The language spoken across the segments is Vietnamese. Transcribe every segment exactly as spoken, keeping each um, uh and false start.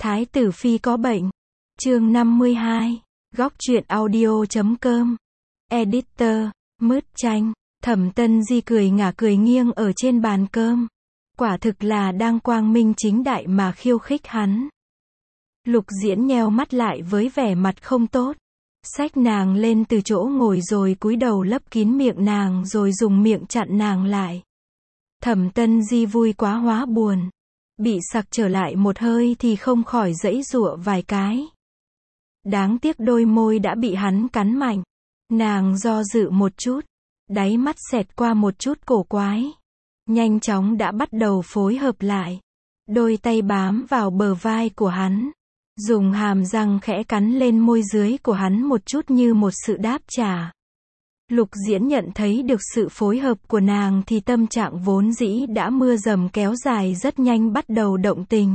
Thái tử phi có bệnh. Chương năm mươi hai. Góc truyện audio chấm com. Editor, Mứt Chanh. Thẩm Tân Di cười ngả cười nghiêng ở trên bàn cơm. Quả thực là đang quang minh chính đại mà khiêu khích hắn. Lục Diễn nheo mắt lại với vẻ mặt không tốt. Xách nàng lên từ chỗ ngồi rồi cúi đầu lấp kín miệng nàng rồi dùng miệng chặn nàng lại. Thẩm Tân Di vui quá hóa buồn. Bị sặc trở lại một hơi thì không khỏi giãy giụa vài cái. Đáng tiếc đôi môi đã bị hắn cắn mạnh. Nàng do dự một chút. Đáy mắt xẹt qua một chút cổ quái. Nhanh chóng đã bắt đầu phối hợp lại. Đôi tay bám vào bờ vai của hắn. Dùng hàm răng khẽ cắn lên môi dưới của hắn một chút như một sự đáp trả. Lục Diễn nhận thấy được sự phối hợp của nàng thì tâm trạng vốn dĩ đã mưa dầm kéo dài rất nhanh bắt đầu động tình.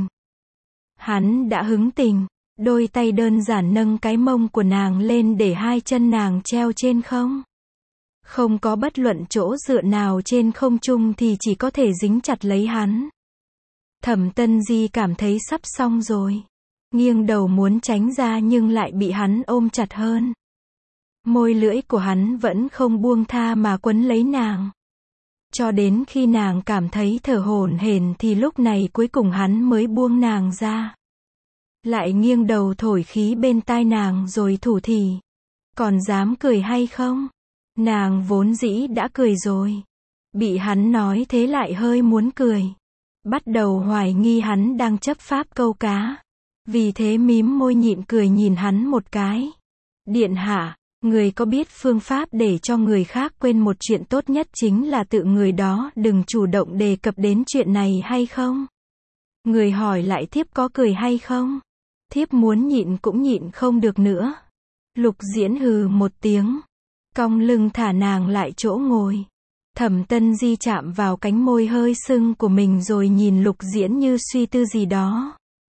Hắn đã hứng tình, đôi tay đơn giản nâng cái mông của nàng lên để hai chân nàng treo trên không. Không có bất luận chỗ dựa nào trên không trung thì chỉ có thể dính chặt lấy hắn. Thẩm Tân Di cảm thấy sắp xong rồi. Nghiêng đầu muốn tránh ra nhưng lại bị hắn ôm chặt hơn. Môi lưỡi của hắn vẫn không buông tha mà quấn lấy nàng. Cho đến khi nàng cảm thấy thở hổn hển thì lúc này cuối cùng hắn mới buông nàng ra. Lại nghiêng đầu thổi khí bên tai nàng rồi thủ thỉ. Còn dám cười hay không? Nàng vốn dĩ đã cười rồi. Bị hắn nói thế lại hơi muốn cười. Bắt đầu hoài nghi hắn đang chấp pháp câu cá. Vì thế mím môi nhịn cười nhìn hắn một cái. Điện hạ, người có biết phương pháp để cho người khác quên một chuyện tốt nhất chính là tự người đó đừng chủ động đề cập đến chuyện này hay không? Người hỏi lại thiếp có cười hay không? Thiếp muốn nhịn cũng nhịn không được nữa. Lục Diễn hừ một tiếng. Cong lưng thả nàng lại chỗ ngồi. Thẩm Tân Di chạm vào cánh môi hơi sưng của mình rồi nhìn Lục Diễn như suy tư gì đó.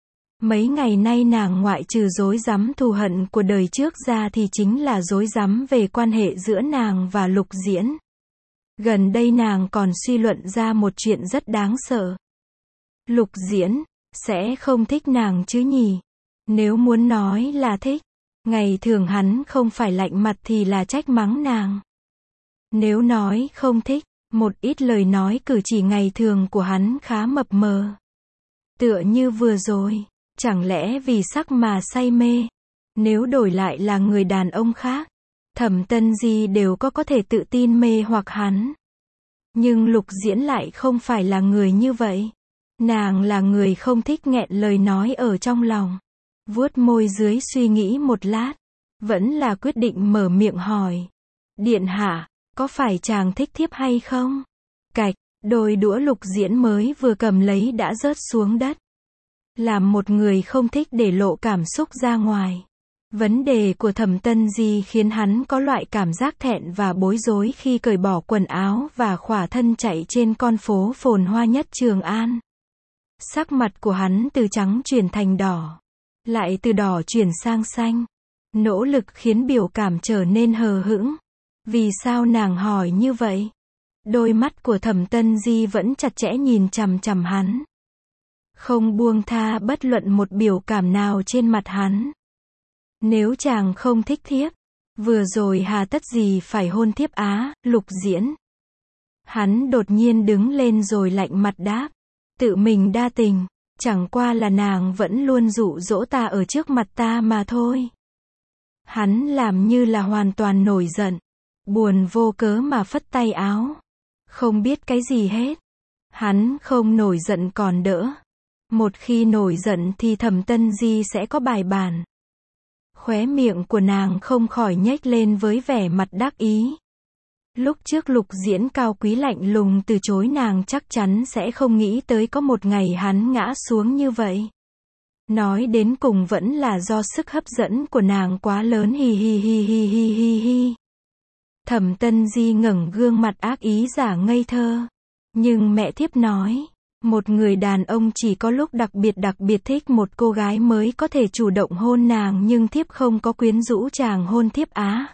Mấy ngày nay nàng ngoại trừ rối rắm thù hận của đời trước ra thì chính là rối rắm về quan hệ giữa nàng và Lục Diễn. Gần đây nàng còn suy luận ra một chuyện rất đáng sợ. Lục Diễn sẽ không thích nàng chứ nhỉ? Nếu muốn nói là thích, ngày thường hắn không phải lạnh mặt thì là trách mắng nàng. Nếu nói không thích, một ít lời nói cử chỉ ngày thường của hắn khá mập mờ. Tựa như vừa rồi. Chẳng lẽ vì sắc mà say mê? Nếu đổi lại là người đàn ông khác, Thẩm Tân Di đều có có thể tự tin mê hoặc hắn. Nhưng Lục Diễn lại không phải là người như vậy. Nàng là người không thích nghẹn lời nói ở trong lòng. Vuốt môi dưới suy nghĩ một lát, vẫn là quyết định mở miệng hỏi. Điện hạ, có phải chàng thích thiếp hay không? Cạch, đôi đũa Lục Diễn mới vừa cầm lấy đã rớt xuống đất. Làm một người không thích để lộ cảm xúc ra ngoài. Vấn đề của Thẩm Tân Di khiến hắn có loại cảm giác thẹn và bối rối khi cởi bỏ quần áo và khỏa thân chạy trên con phố phồn hoa nhất Trường An. Sắc mặt của hắn từ trắng chuyển thành đỏ. Lại từ đỏ chuyển sang xanh. Nỗ lực khiến biểu cảm trở nên hờ hững. Vì sao nàng hỏi như vậy? Đôi mắt của Thẩm Tân Di vẫn chặt chẽ nhìn chằm chằm hắn. Không buông tha bất luận một biểu cảm nào trên mặt hắn. Nếu chàng không thích thiếp, vừa rồi hà tất gì phải hôn thiếp á, Lục Diễn. Hắn đột nhiên đứng lên rồi lạnh mặt đáp. Tự mình đa tình, chẳng qua là nàng vẫn luôn dụ dỗ ta ở trước mặt ta mà thôi. Hắn làm như là hoàn toàn nổi giận. Buồn vô cớ mà phất tay áo. Không biết cái gì hết. Hắn không nổi giận còn đỡ. Một khi nổi giận thì Thẩm Tân Di sẽ có bài bản. Khóe miệng của nàng không khỏi nhếch lên với vẻ mặt đắc ý. Lúc trước Lục Diễn cao quý lạnh lùng từ chối nàng chắc chắn sẽ không nghĩ tới có một ngày hắn ngã xuống như vậy. Nói đến cùng vẫn là do sức hấp dẫn của nàng quá lớn hi hi hi hi hi hi hi. Thẩm Tân Di ngẩng gương mặt ác ý giả ngây thơ. Nhưng mẹ thiếp nói. Một người đàn ông chỉ có lúc đặc biệt đặc biệt thích một cô gái mới có thể chủ động hôn nàng nhưng thiếp không có quyến rũ chàng hôn thiếp á.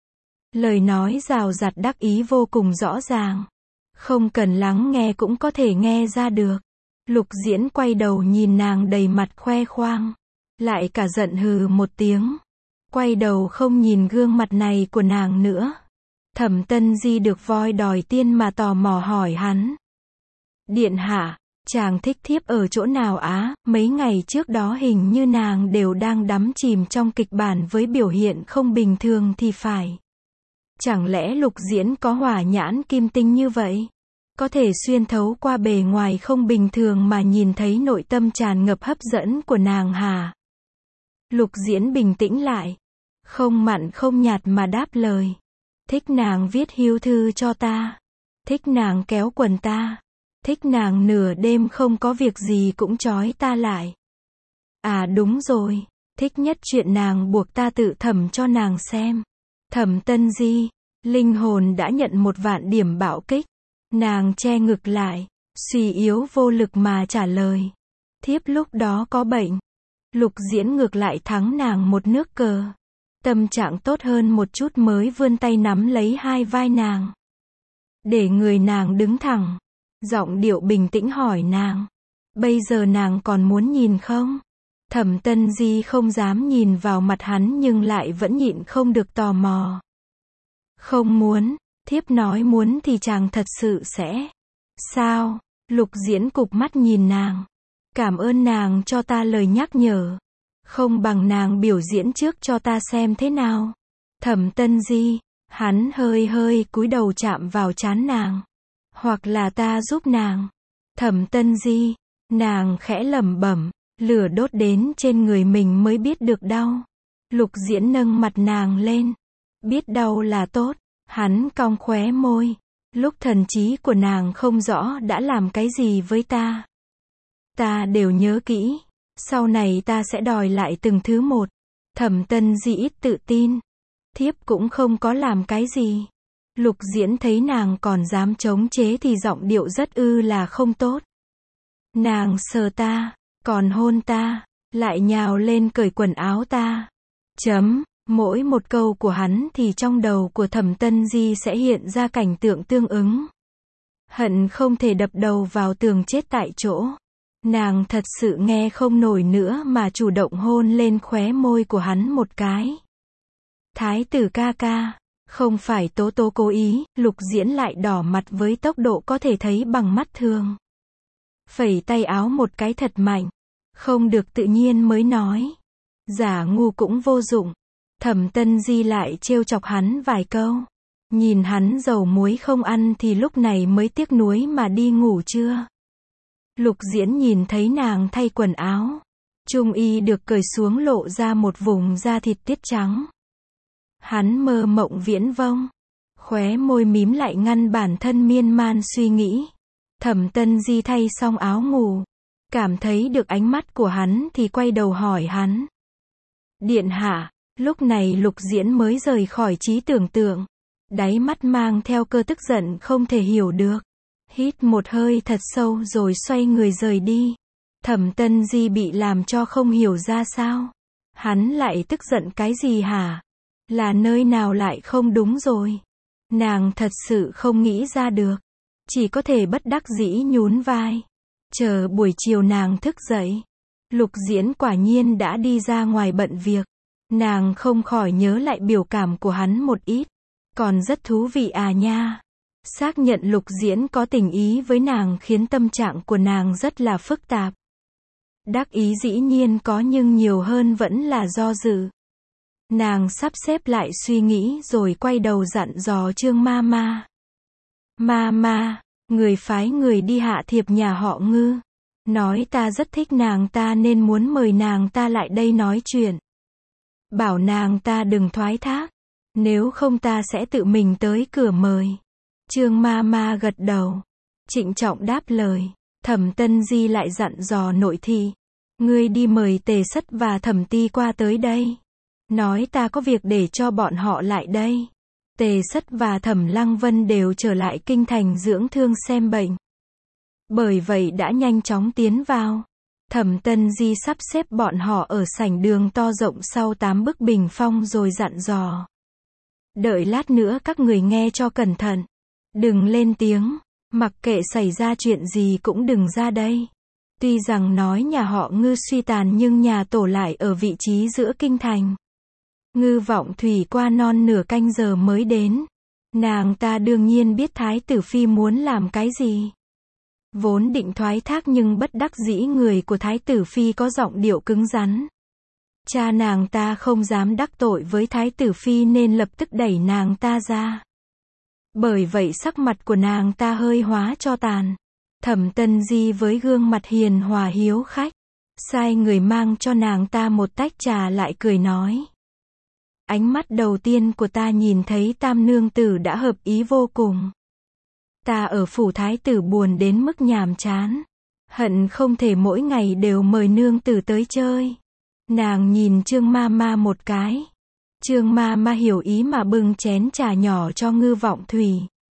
Lời nói rào rạt đắc ý vô cùng rõ ràng. Không cần lắng nghe cũng có thể nghe ra được. Lục Diễn quay đầu nhìn nàng đầy mặt khoe khoang. Lại cả giận hừ một tiếng. Quay đầu không nhìn gương mặt này của nàng nữa. Thẩm Tân Di được voi đòi tiên mà tò mò hỏi hắn. Điện hạ, chàng thích thiếp ở chỗ nào á? Mấy ngày trước đó hình như nàng đều đang đắm chìm trong kịch bản với biểu hiện không bình thường thì phải. Chẳng lẽ Lục Diễn có hỏa nhãn kim tinh như vậy? Có thể xuyên thấu qua bề ngoài không bình thường mà nhìn thấy nội tâm tràn ngập hấp dẫn của nàng hả? Lục Diễn bình tĩnh lại. Không mặn không nhạt mà đáp lời. Thích nàng viết hiếu thư cho ta. Thích nàng kéo quần ta. Thích nàng nửa đêm không có việc gì cũng trói ta lại. À đúng rồi. Thích nhất chuyện nàng buộc ta tự thẩm cho nàng xem. Thẩm Tân Di, linh hồn đã nhận một vạn điểm bạo kích. Nàng che ngực lại, suy yếu vô lực mà trả lời. Thiếp lúc đó có bệnh. Lục Diễn ngược lại thắng nàng một nước cờ. Tâm trạng tốt hơn một chút mới vươn tay nắm lấy hai vai nàng. Để người nàng đứng thẳng. Giọng điệu bình tĩnh hỏi nàng. Bây giờ nàng còn muốn nhìn không? Thẩm Tân Di không dám nhìn vào mặt hắn nhưng lại vẫn nhịn không được tò mò. Không muốn, thiếp nói muốn thì chàng thật sự sẽ. Sao? Lục Diễn cụp mắt nhìn nàng. Cảm ơn nàng cho ta lời nhắc nhở. Không bằng nàng biểu diễn trước cho ta xem thế nào. Thẩm Tân Di, hắn hơi hơi cúi đầu chạm vào trán nàng. Hoặc là ta giúp nàng. Thẩm Tân Di, nàng khẽ lẩm bẩm, lửa đốt đến trên người mình mới biết được đau. Lục Diễn nâng mặt nàng lên. Biết đau là tốt. Hắn cong khóe môi. Lúc thần trí của nàng không rõ đã làm cái gì với ta. Ta đều nhớ kỹ. Sau này ta sẽ đòi lại từng thứ một. Thẩm Tân Di ít tự tin. Thiếp cũng không có làm cái gì. Lục Diễn thấy nàng còn dám chống chế thì giọng điệu rất ư là không tốt. Nàng sờ ta, còn hôn ta, lại nhào lên cởi quần áo ta. Chấm, mỗi một câu của hắn thì trong đầu của Thẩm Tân Di sẽ hiện ra cảnh tượng tương ứng. Hận không thể đập đầu vào tường chết tại chỗ. Nàng thật sự nghe không nổi nữa mà chủ động hôn lên khóe môi của hắn một cái. Thái tử ca ca, không phải Tố Tố cố ý. Lục Diễn lại đỏ mặt với tốc độ có thể thấy bằng mắt thường. Phẩy tay áo một cái thật mạnh. Không được tự nhiên mới nói. Giả ngu cũng vô dụng. Thẩm Tân Di lại trêu chọc hắn vài câu. Nhìn hắn dầu muối không ăn thì lúc này mới tiếc nuối mà đi ngủ chưa. Lục Diễn nhìn thấy nàng thay quần áo. Trung y được cởi xuống lộ ra một vùng da thịt tiết trắng. Hắn mơ mộng viễn vông. Khóe môi mím lại ngăn bản thân miên man suy nghĩ. Thẩm Tân Di thay xong áo ngủ. Cảm thấy được ánh mắt của hắn thì quay đầu hỏi hắn. Điện hạ, lúc này Lục Diễn mới rời khỏi trí tưởng tượng. Đáy mắt mang theo cơn tức giận không thể hiểu được. Hít một hơi thật sâu rồi xoay người rời đi. Thẩm Tân Di bị làm cho không hiểu ra sao. Hắn lại tức giận cái gì hả? Là nơi nào lại không đúng rồi? Nàng thật sự không nghĩ ra được. Chỉ có thể bất đắc dĩ nhún vai. Chờ buổi chiều nàng thức dậy. Lục Diễn quả nhiên đã đi ra ngoài bận việc. Nàng không khỏi nhớ lại biểu cảm của hắn một ít. Còn rất thú vị à nha. Xác nhận Lục Diễn có tình ý với nàng khiến tâm trạng của nàng rất là phức tạp. Đắc ý dĩ nhiên có nhưng nhiều hơn vẫn là do dự. Nàng sắp xếp lại suy nghĩ rồi quay đầu dặn dò Trương ma ma. Ma ma, người phái người đi hạ thiệp nhà họ Ngư. Nói ta rất thích nàng ta nên muốn mời nàng ta lại đây nói chuyện. Bảo nàng ta đừng thoái thác. Nếu không ta sẽ tự mình tới cửa mời. Trương ma ma gật đầu. Trịnh trọng đáp lời. Thẩm Tân Di lại dặn dò nội thị. Ngươi đi mời Tề Sất và Thẩm Ti qua tới đây. Nói ta có việc để cho bọn họ lại đây. Tề Sất và Thẩm Lăng Vân đều trở lại kinh thành dưỡng thương xem bệnh. Bởi vậy đã nhanh chóng tiến vào. Thẩm Tân Di sắp xếp bọn họ ở sảnh đường to rộng sau tám bức bình phong rồi dặn dò. Đợi lát nữa các người nghe cho cẩn thận. Đừng lên tiếng. Mặc kệ xảy ra chuyện gì cũng đừng ra đây. Tuy rằng nói nhà họ Ngư suy tàn nhưng nhà tổ lại ở vị trí giữa kinh thành. Ngư Vọng Thủy qua non nửa canh giờ mới đến. Nàng ta đương nhiên biết Thái tử Phi muốn làm cái gì. Vốn định thoái thác nhưng bất đắc dĩ người của Thái tử Phi có giọng điệu cứng rắn. Cha nàng ta không dám đắc tội với Thái tử Phi nên lập tức đẩy nàng ta ra. Bởi vậy sắc mặt của nàng ta hơi hóa cho tàn. Thẩm Tân Di với gương mặt hiền hòa hiếu khách, sai người mang cho nàng ta một tách trà lại cười nói. Ánh mắt đầu tiên của ta nhìn thấy tam nương tử đã hợp ý vô cùng. Ta ở phủ thái tử buồn đến mức nhàm chán. Hận không thể mỗi ngày đều mời nương tử tới chơi. Nàng nhìn Trương ma ma một cái. Trương ma ma hiểu ý mà bưng chén trà nhỏ cho Ngư Vọng Thủy.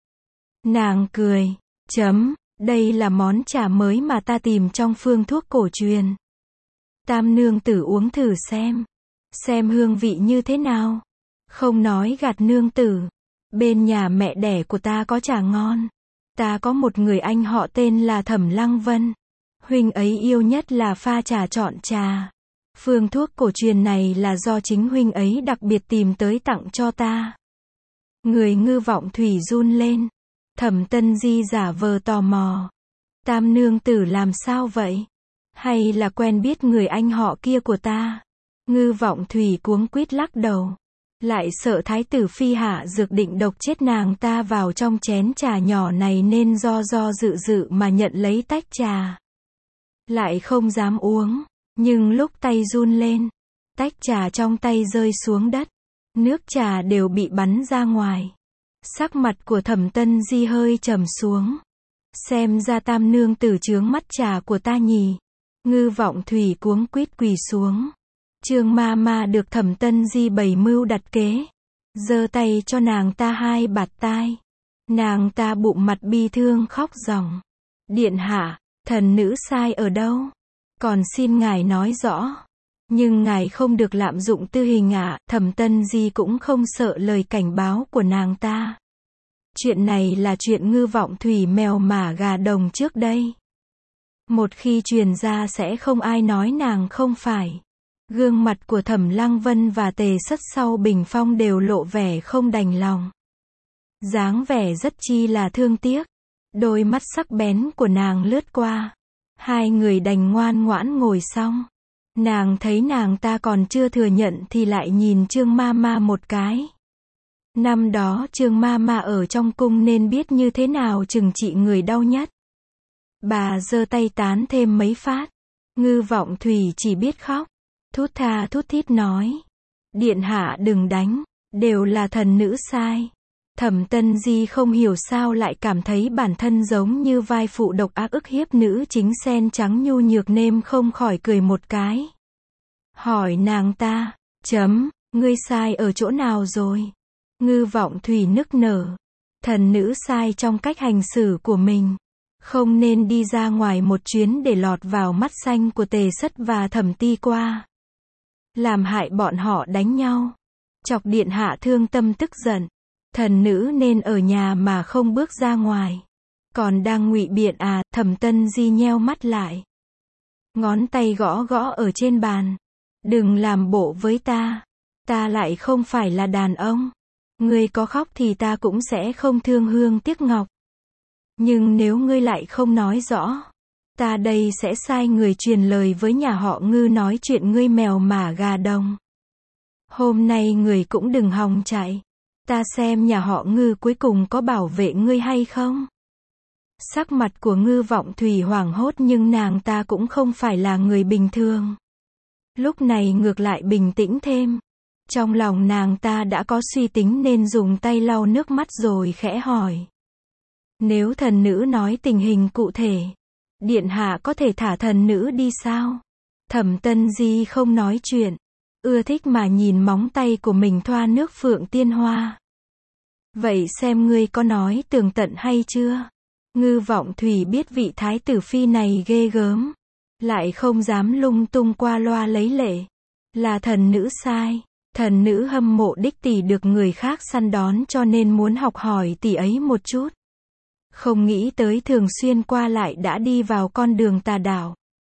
Nàng cười, chấm, đây là món trà mới mà ta tìm trong phương thuốc cổ truyền. Tam nương tử uống thử xem. Xem hương vị như thế nào. Không nói gạt nương tử. Bên nhà mẹ đẻ của ta có trà ngon. Ta có một người anh họ tên là Thẩm Lăng Vân. Huynh ấy yêu nhất là pha trà chọn trà. Phương thuốc cổ truyền này là do chính huynh ấy đặc biệt tìm tới tặng cho ta. Người Ngư Vọng Thủy run lên. Thẩm Tân Di giả vờ tò mò. Tam nương tử làm sao vậy? Hay là quen biết người anh họ kia của ta? Ngư Vọng Thủy cuống quýt lắc đầu. Lại sợ Thái tử Phi hạ dược định độc chết nàng ta vào trong chén trà nhỏ này nên do do dự dự mà nhận lấy tách trà. Lại không dám uống. Nhưng lúc tay run lên, tách trà trong tay rơi xuống đất. Nước trà đều bị bắn ra ngoài. Sắc mặt của Thẩm Tân Di hơi trầm xuống. Xem ra tam nương tử chướng mắt trà của ta nhỉ. Ngư Vọng Thủy cuống quýt quỳ xuống. Trương ma ma được Thẩm Tân Di bày mưu đặt kế. Giơ tay cho nàng ta hai bạt tai. Nàng ta bụng mặt bi thương khóc ròng. Điện hạ, thần nữ sai ở đâu? Còn xin ngài nói rõ. Nhưng ngài không được lạm dụng tư hình ạ. À. Thẩm Tân Di cũng không sợ lời cảnh báo của nàng ta. Chuyện này là chuyện Ngư Vọng Thủy mèo mả gà đồng trước đây. Một khi truyền ra sẽ không ai nói nàng không phải. Gương mặt của Thẩm Lăng Vân và Tề Sất sau bình phong đều lộ vẻ không đành lòng. Dáng vẻ rất chi là thương tiếc. Đôi mắt sắc bén của nàng lướt qua. Hai người đành ngoan ngoãn ngồi xong. Nàng thấy nàng ta còn chưa thừa nhận thì lại nhìn Trương ma ma một cái. Năm đó Trương ma ma ở trong cung nên biết như thế nào trừng trị người đau nhất. Bà giơ tay tán thêm mấy phát. Ngư Vọng Thủy chỉ biết khóc. Thút tha thút thít nói. Điện hạ đừng đánh. Đều là thần nữ sai. Thẩm Tân Di không hiểu sao lại cảm thấy bản thân giống như vai phụ độc ác ức hiếp nữ chính sen trắng nhu nhược nên không khỏi cười một cái. Hỏi nàng ta. Chấm, ngươi sai ở chỗ nào rồi? Ngư Vọng Thủy nức nở. Thần nữ sai trong cách hành xử của mình. Không nên đi ra ngoài một chuyến để lọt vào mắt xanh của Tề Sất và Thẩm Ti Qua. Làm hại bọn họ đánh nhau. Chọc điện hạ thương tâm tức giận. Thần nữ nên ở nhà mà không bước ra ngoài. Còn đang ngụy biện à? Thẩm Tân Di nheo mắt lại. Ngón tay gõ gõ ở trên bàn. Đừng làm bộ với ta. Ta lại không phải là đàn ông. Ngươi có khóc thì ta cũng sẽ không thương hương tiếc ngọc. Nhưng nếu ngươi lại không nói rõ, ta đây sẽ sai người truyền lời với nhà họ Ngư nói chuyện ngươi mèo mả gà đồng. Hôm nay người cũng đừng hòng chạy. Ta xem nhà họ Ngư cuối cùng có bảo vệ ngươi hay không. Sắc mặt của Ngư Vọng Thủy hoảng hốt nhưng nàng ta cũng không phải là người bình thường. Lúc này ngược lại bình tĩnh thêm. Trong lòng nàng ta đã có suy tính nên dùng tay lau nước mắt rồi khẽ hỏi. Nếu thần nữ nói tình hình cụ thể, điện hạ có thể thả thần nữ đi sao? Thẩm Tân Di không nói chuyện. Ưa thích mà nhìn móng tay của mình thoa nước Phượng Tiên Hoa. Vậy xem ngươi có nói tường tận hay chưa? Ngư Vọng Thủy biết vị thái tử phi này ghê gớm. Lại không dám lung tung qua loa lấy lệ. Là thần nữ sai. Thần nữ hâm mộ đích tỷ được người khác săn đón cho nên muốn học hỏi tỷ ấy một chút. Không nghĩ tới thường xuyên qua lại đã đi vào con đường tà đạo.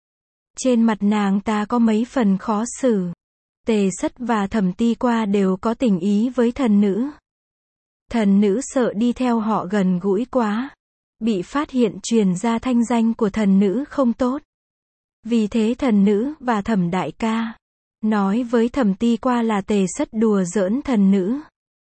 Trên mặt nàng ta có mấy phần khó xử. Tề Sất và Thẩm Ti Qua đều có tình ý với thần nữ. Thần nữ sợ đi theo họ gần gũi quá, bị phát hiện truyền ra thanh danh của thần nữ không tốt. Vì thế thần nữ và Thẩm đại ca nói với Thẩm Ti Qua là Tề Sất đùa giỡn thần nữ.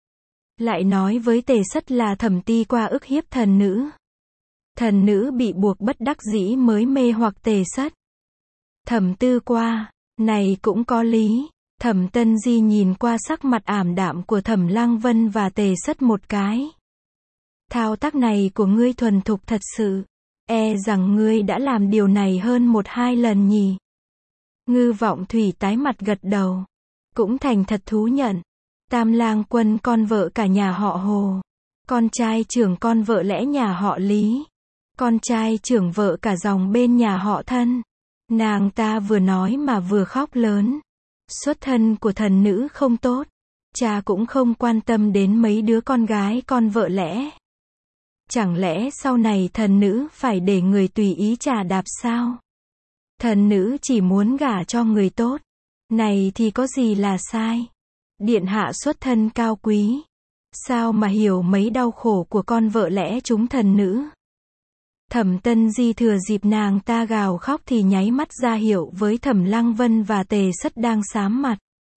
Lại nói với Tề Sất là Thẩm Ti Qua ức hiếp thần nữ. Thần nữ bị buộc bất đắc dĩ mới mê hoặc Tề Sất. Thẩm Tư Qua, này cũng có lý. Thẩm Tân Di nhìn qua sắc mặt ảm đạm của Thẩm Lăng Vân và Tề Sất một cái. Thao tác này của ngươi thuần thục thật sự. E rằng ngươi đã làm điều này hơn một hai lần nhỉ. Ngư Vọng Thủy tái mặt gật đầu. Cũng thành thật thú nhận. Tam Lang Quân con vợ cả nhà họ Hồ. Con trai trưởng con vợ lẽ nhà họ Lý. Con trai trưởng vợ cả dòng bên nhà họ Thân. Nàng ta vừa nói mà vừa khóc lớn. Xuất thân của thần nữ không tốt. Cha cũng không quan tâm đến mấy đứa con gái con vợ lẽ. Chẳng lẽ sau này thần nữ phải để người tùy ý chà đạp sao? Thần nữ chỉ muốn gả cho người tốt. Này thì có gì là sai? Điện hạ xuất thân cao quý. Sao mà hiểu mấy đau khổ của con vợ lẽ chúng thần nữ? Thẩm Tân Di thừa dịp nàng ta gào khóc thì nháy mắt ra hiệu với Thẩm Lăng Vân và Tề Sất đang xám mặt.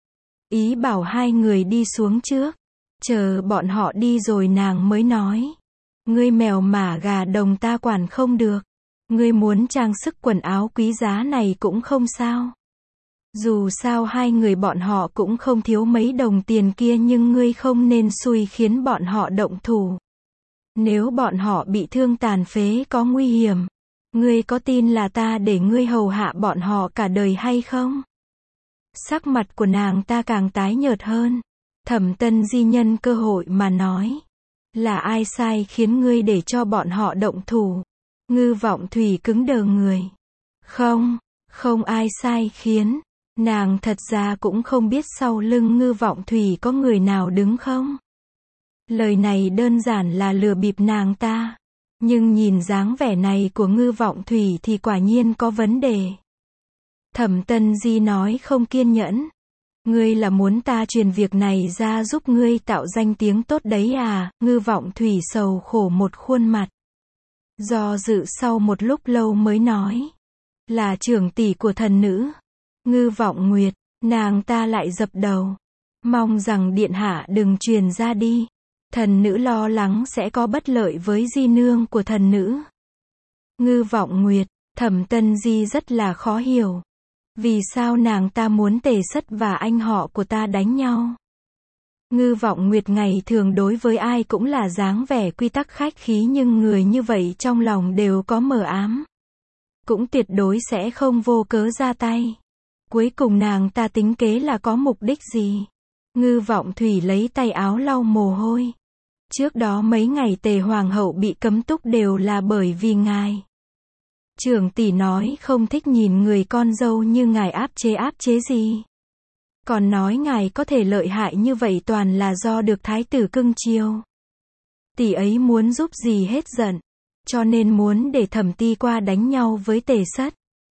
Ý bảo hai người đi xuống trước. Chờ bọn họ đi rồi nàng mới nói. Ngươi mèo mả gà đồng ta quản không được. Ngươi muốn trang sức quần áo quý giá này cũng không sao. Dù sao hai người bọn họ cũng không thiếu mấy đồng tiền kia nhưng ngươi không nên xui khiến bọn họ động thủ. Nếu bọn họ bị thương tàn phế có nguy hiểm, ngươi có tin là ta để ngươi hầu hạ bọn họ cả đời hay không? Sắc mặt của nàng ta càng tái nhợt hơn. Thẩm Tân Di nhân cơ hội mà nói. Là ai sai khiến ngươi để cho bọn họ động thủ? Ngư Vọng Thủy cứng đờ người. Không, không ai sai khiến. Nàng thật ra cũng không biết sau lưng Ngư Vọng Thủy có người nào đứng không. Lời này đơn giản là lừa bịp nàng ta. Nhưng nhìn dáng vẻ này của Ngư Vọng Thủy thì quả nhiên có vấn đề. Thẩm Tân Di nói không kiên nhẫn. Ngươi là muốn ta truyền việc này ra giúp ngươi tạo danh tiếng tốt đấy à? Ngư Vọng Thủy sầu khổ một khuôn mặt. Do dự sau một lúc lâu mới nói. Là trưởng tỷ của thần nữ. Ngư Vọng Nguyệt, nàng ta lại dập đầu. Mong rằng điện hạ đừng truyền ra đi. Thần nữ lo lắng sẽ có bất lợi với di nương của thần nữ. Ngư Vọng Nguyệt, Thẩm Tân Di rất là khó hiểu. Vì sao nàng ta muốn Tề Sất và anh họ của ta đánh nhau? Ngư Vọng Nguyệt ngày thường đối với ai cũng là dáng vẻ quy tắc khách khí nhưng người như vậy trong lòng đều có mờ ám. Cũng tuyệt đối sẽ không vô cớ ra tay. Cuối cùng nàng ta tính kế là có mục đích gì? Ngư Vọng Thủy lấy tay áo lau mồ hôi. Trước đó mấy ngày Tề Hoàng hậu bị cấm túc đều là bởi vì ngài. Trưởng tỷ nói không thích nhìn người con dâu như ngài áp chế áp chế gì. Còn nói ngài có thể lợi hại như vậy toàn là do được thái tử cưng chiều. Tỷ ấy muốn giúp gì hết giận. Cho nên muốn để Thẩm Ti Qua đánh nhau với Tề Sất.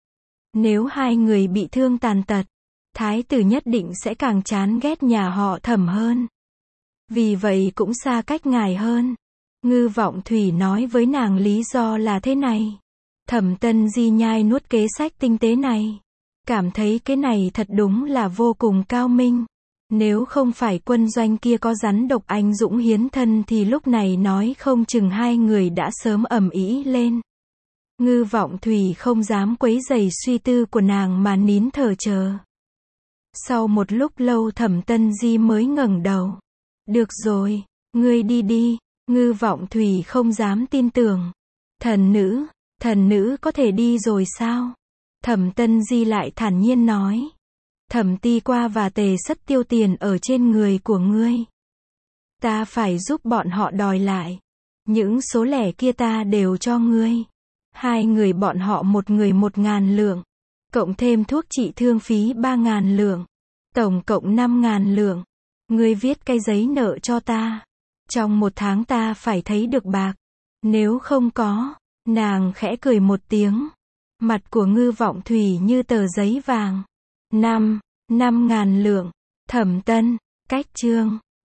Nếu hai người bị thương tàn tật, thái tử nhất định sẽ càng chán ghét nhà họ Thẩm hơn. Vì vậy cũng xa cách ngài hơn. Ngư Vọng Thủy nói với nàng lý do là thế này. Thẩm Tân Di nhai nuốt kế sách tinh tế này. Cảm thấy cái này thật đúng là vô cùng cao minh. Nếu không phải quân doanh kia có rắn độc anh dũng hiến thân thì lúc này nói không chừng hai người đã sớm ầm ĩ lên. Ngư Vọng Thủy không dám quấy rầy suy tư của nàng mà nín thở chờ. Sau một lúc lâu Thẩm Tân Di mới ngẩng đầu. Được rồi, ngươi đi đi. Ngư Vọng Thủy không dám tin tưởng. Thần nữ, thần nữ có thể đi rồi sao? Thẩm Tân Di lại thản nhiên nói. Thẩm Ti Qua và Tề Sất tiêu tiền ở trên người của ngươi. Ta phải giúp bọn họ đòi lại. Những số lẻ kia ta đều cho ngươi. Hai người bọn họ một người một ngàn lượng. Cộng thêm thuốc trị thương phí ba ngàn lượng. Tổng cộng năm ngàn lượng. Ngươi viết cái giấy nợ cho ta. Trong một tháng ta phải thấy được bạc. Nếu không có, nàng khẽ cười một tiếng. Mặt của Ngư Vọng Thủy như tờ giấy vàng. Năm, năm ngàn lượng. Thẩm Tân, cách chương.